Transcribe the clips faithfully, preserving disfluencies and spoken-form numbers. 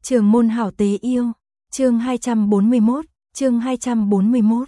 Trường môn hảo tế yêu, chương hai trăm bốn mươi mốt, chương hai trăm bốn mươi mốt.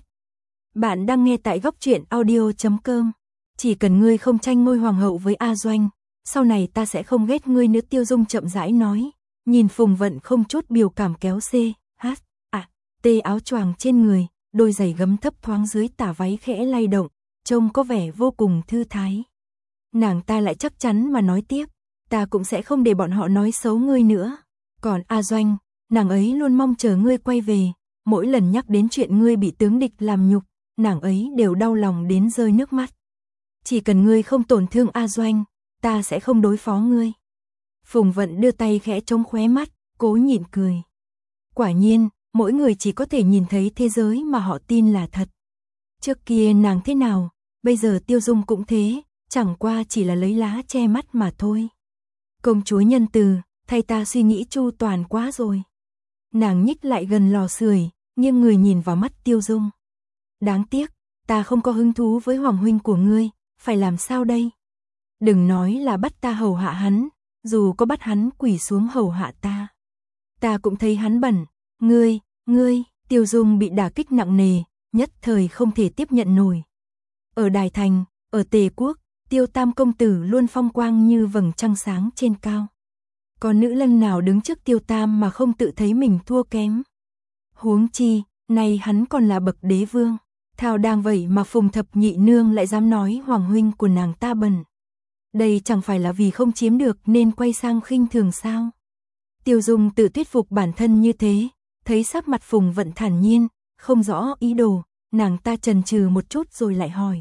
Bạn đang nghe tại góc truyện audio chấm com. Chỉ cần ngươi không tranh ngôi hoàng hậu với A Doanh, sau này ta sẽ không ghét ngươi nữa. Tiêu Dung chậm rãi nói, nhìn Phùng Vận không chút biểu cảm kéo C, H, A, T áo choàng trên người, đôi giày gấm thấp thoáng dưới tả váy khẽ lay động, trông có vẻ vô cùng thư thái. Nàng ta lại chắc chắn mà nói tiếp, ta cũng sẽ không để bọn họ nói xấu ngươi nữa. Còn A Doanh, nàng ấy luôn mong chờ ngươi quay về, mỗi lần nhắc đến chuyện ngươi bị tướng địch làm nhục, nàng ấy đều đau lòng đến rơi nước mắt. Chỉ cần ngươi không tổn thương A Doanh, ta sẽ không đối phó ngươi. Phùng Vận đưa tay khẽ chống khóe mắt, cố nhịn cười. Quả nhiên, mỗi người chỉ có thể nhìn thấy thế giới mà họ tin là thật. Trước kia nàng thế nào, bây giờ Tiêu Dung cũng thế, chẳng qua chỉ là lấy lá che mắt mà thôi. Công chúa nhân từ, thay ta suy nghĩ chu toàn quá rồi. Nàng nhích lại gần lò sưởi, nghiêng người nhìn vào mắt Tiêu Dung. Đáng tiếc, ta không có hứng thú với hoàng huynh của ngươi, phải làm sao đây? Đừng nói là bắt ta hầu hạ hắn, dù có bắt hắn quỳ xuống hầu hạ ta, ta cũng thấy hắn bẩn. Ngươi, ngươi, Tiêu Dung bị đả kích nặng nề, nhất thời không thể tiếp nhận nổi. Ở Đài Thành, ở Tề Quốc, Tiêu Tam công tử luôn phong quang như vầng trăng sáng trên cao. Có nữ nhân nào đứng trước Tiêu Tam mà không tự thấy mình thua kém? Huống chi, nay hắn còn là bậc đế vương. Thao đang vậy mà Phùng Thập Nhị nương lại dám nói hoàng huynh của nàng ta bẩn. Đây chẳng phải là vì không chiếm được nên quay sang khinh thường sao? Tiêu Dung tự thuyết phục bản thân như thế, thấy sắc mặt Phùng Vận thản nhiên, không rõ ý đồ, nàng ta chần chừ một chút rồi lại hỏi.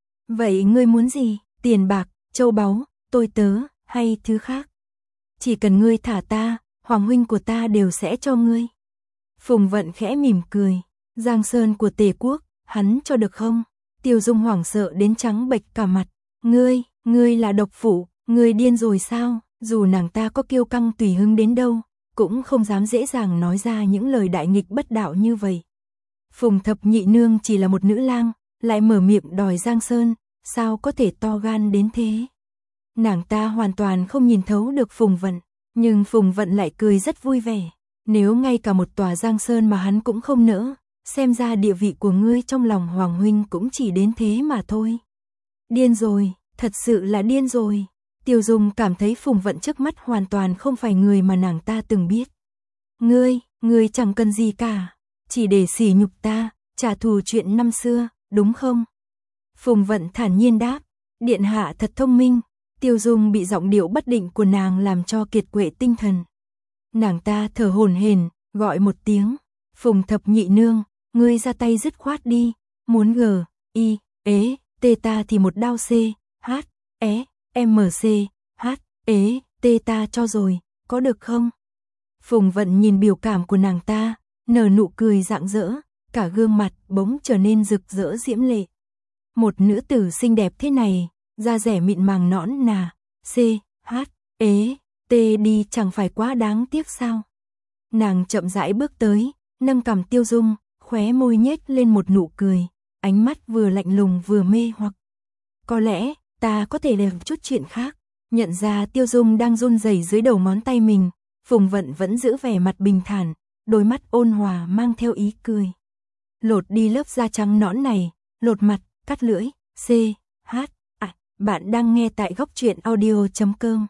Vậy ngươi muốn gì? Tiền bạc, châu báu, tôi tớ, hay thứ khác? Chỉ cần ngươi thả ta, hoàng huynh của ta đều sẽ cho ngươi. Phùng Vận khẽ mỉm cười, Giang Sơn của Tề Quốc, hắn cho được không? Tiêu Dung hoảng sợ đến trắng bệch cả mặt. Ngươi, ngươi là độc phụ, ngươi điên rồi sao? Dù nàng ta có kiêu căng tùy hứng đến đâu, cũng không dám dễ dàng nói ra những lời đại nghịch bất đạo như vậy. Phùng Thập Nhị nương chỉ là một nữ lang, lại mở miệng đòi Giang Sơn, sao có thể to gan đến thế? Nàng ta hoàn toàn không nhìn thấu được Phùng Vận, nhưng Phùng Vận lại cười rất vui vẻ. Nếu ngay cả một tòa Giang Sơn mà hắn cũng không nỡ, xem ra địa vị của ngươi trong lòng hoàng huynh cũng chỉ đến thế mà thôi. Điên rồi, thật sự là điên rồi. Tiêu Dung cảm thấy Phùng Vận trước mắt hoàn toàn không phải người mà nàng ta từng biết. Ngươi, ngươi chẳng cần gì cả, chỉ để sỉ nhục ta, trả thù chuyện năm xưa, đúng không? Phùng Vận thản nhiên đáp, điện hạ thật thông minh. Tiêu Dung bị giọng điệu bất định của nàng làm cho kiệt quệ tinh thần. Nàng ta thở hổn hển, gọi một tiếng, Phùng Thập Nhị nương, ngươi ra tay dứt khoát đi, muốn g, i, ế, tê ta thì một đao c, h, é, m c, h, ế, tê ta cho rồi, có được không? Phùng Vận nhìn biểu cảm của nàng ta, nở nụ cười rạng rỡ, cả gương mặt bỗng trở nên rực rỡ diễm lệ. Một nữ tử xinh đẹp thế này, da rẻ mịn màng nõn nà, c, h, ế, t đi chẳng phải quá đáng tiếc sao? Nàng chậm rãi bước tới, nâng cằm Tiêu Dung, khóe môi nhếch lên một nụ cười, ánh mắt vừa lạnh lùng vừa mê hoặc. Có lẽ, ta có thể làm chút chuyện khác. Nhận ra Tiêu Dung đang run rẩy dưới đầu ngón tay mình, Phùng Vận vẫn giữ vẻ mặt bình thản, đôi mắt ôn hòa mang theo ý cười. Lột đi lớp da trắng nõn này, lột mặt, cắt lưỡi, c, h, à, bạn đang nghe tại góc truyện audio chấm com.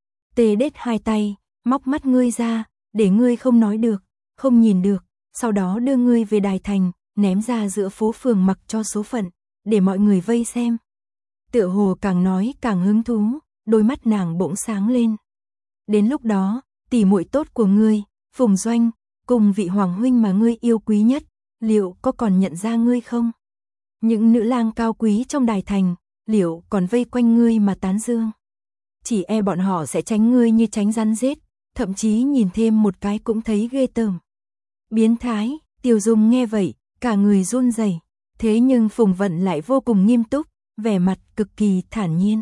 Tê đết hai tay, móc mắt ngươi ra, để ngươi không nói được, không nhìn được, sau đó đưa ngươi về Đài Thành, ném ra giữa phố phường mặc cho số phận, để mọi người vây xem. Tựa hồ càng nói càng hứng thú, đôi mắt nàng bỗng sáng lên. Đến lúc đó, tỷ muội tốt của ngươi, Phùng Doanh, cùng vị hoàng huynh mà ngươi yêu quý nhất, liệu có còn nhận ra ngươi không? Những nữ lang cao quý trong Đài Thành, liệu còn vây quanh ngươi mà tán dương? Chỉ e bọn họ sẽ tránh ngươi như tránh rắn rết, thậm chí nhìn thêm một cái cũng thấy ghê tởm. Biến thái, Tiêu Dung nghe vậy, cả người run rẩy. Thế nhưng Phùng Vận lại vô cùng nghiêm túc, vẻ mặt cực kỳ thản nhiên.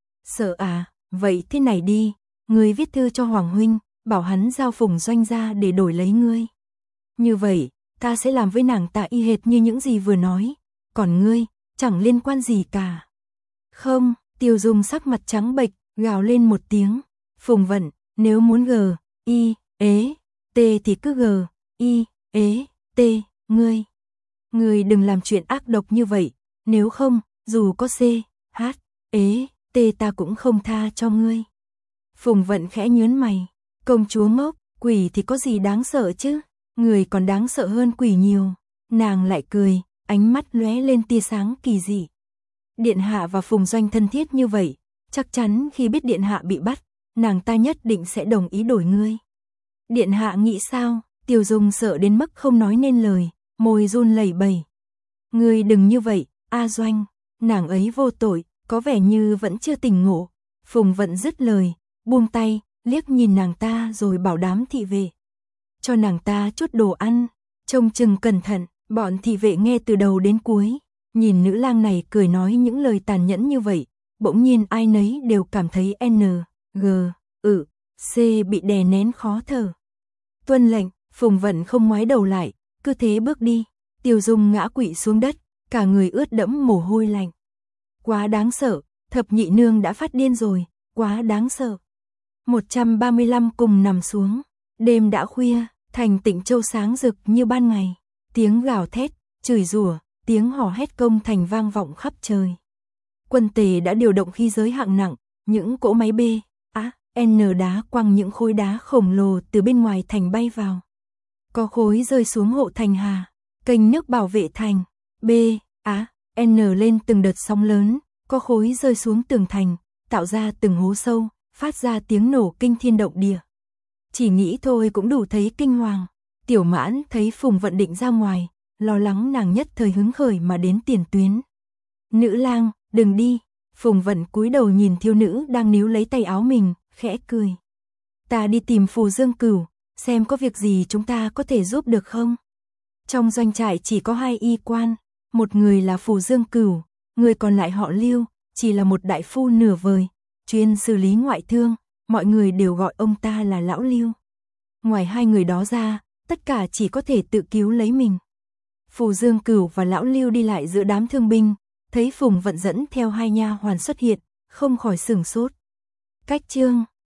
Sợ à, vậy thế này đi, ngươi viết thư cho hoàng huynh, bảo hắn giao Phùng Doanh ra để đổi lấy ngươi. Như vậy, ta sẽ làm với nàng ta y hệt như những gì vừa nói, còn ngươi, chẳng liên quan gì cả. Không, Tiêu Dung sắc mặt trắng bệch, gào lên một tiếng. Phùng Vận, nếu muốn g, i, ế, T thì cứ G, I, ế, T, ngươi. Ngươi đừng làm chuyện ác độc như vậy, nếu không, dù có C, H, ế, T ta cũng không tha cho ngươi. Phùng Vận khẽ nhớn mày, công chúa ngốc, quỷ thì có gì đáng sợ chứ, người còn đáng sợ hơn quỷ nhiều. Nàng lại cười, ánh mắt lóe lên tia sáng kỳ dị. Điện hạ và Phùng Doanh thân thiết như vậy, chắc chắn khi biết điện hạ bị bắt, nàng ta nhất định sẽ đồng ý đổi ngươi. Điện hạ nghĩ sao? Tiêu Dung sợ đến mức không nói nên lời, môi run lẩy bẩy. Ngươi đừng như vậy, A Doanh, nàng ấy vô tội, có vẻ như vẫn chưa tỉnh ngộ. Phùng Vận dứt lời, buông tay, liếc nhìn nàng ta rồi bảo đám thị vệ. Cho nàng ta chút đồ ăn, trông chừng cẩn thận. Bọn thị vệ nghe từ đầu đến cuối, nhìn nữ lang này cười nói những lời tàn nhẫn như vậy, bỗng nhiên ai nấy đều cảm thấy N, G, ừ, C bị đè nén khó thở. Tuân lệnh, Phùng Vận không ngoái đầu lại, cứ thế bước đi. Tiêu Dung ngã quỵ xuống đất, cả người ướt đẫm mồ hôi lạnh. Quá đáng sợ, thập nhị nương đã phát điên rồi, quá đáng sợ. một trăm ba mươi lăm cùng nằm xuống, đêm đã khuya, thành Tịnh Châu sáng rực như ban ngày. Tiếng gào thét, chửi rủa, tiếng hò hét công thành vang vọng khắp trời. Quân Tề đã điều động khí giới hạng nặng, những cỗ máy B, A, N đá quăng những khối đá khổng lồ từ bên ngoài thành bay vào. Có khối rơi xuống hộ thành Hà, kênh nước bảo vệ thành, B, A, N lên từng đợt sóng lớn, có khối rơi xuống tường thành, tạo ra từng hố sâu, phát ra tiếng nổ kinh thiên động địa. Chỉ nghĩ thôi cũng đủ thấy kinh hoàng. Tiểu Mãn thấy Phùng Vận định ra ngoài, lo lắng nàng nhất thời hứng khởi mà đến tiền tuyến. Nữ lang, đừng đi. Phùng Vận cúi đầu nhìn thiếu nữ đang níu lấy tay áo mình, khẽ cười. Ta đi tìm Phù Dương Cửu, xem có việc gì chúng ta có thể giúp được không. Trong doanh trại chỉ có hai y quan, một người là Phù Dương Cửu, người còn lại họ Lưu, chỉ là một đại phu nửa vời, chuyên xử lý ngoại thương, mọi người đều gọi ông ta là Lão Lưu. Ngoài hai người đó ra, tất cả chỉ có thể tự cứu lấy mình. Phù Dương Cửu và Lão Lưu đi lại giữa đám thương binh, thấy Phùng Vận dẫn theo hai nha hoàn xuất hiện, không khỏi sửng sốt. Cách chương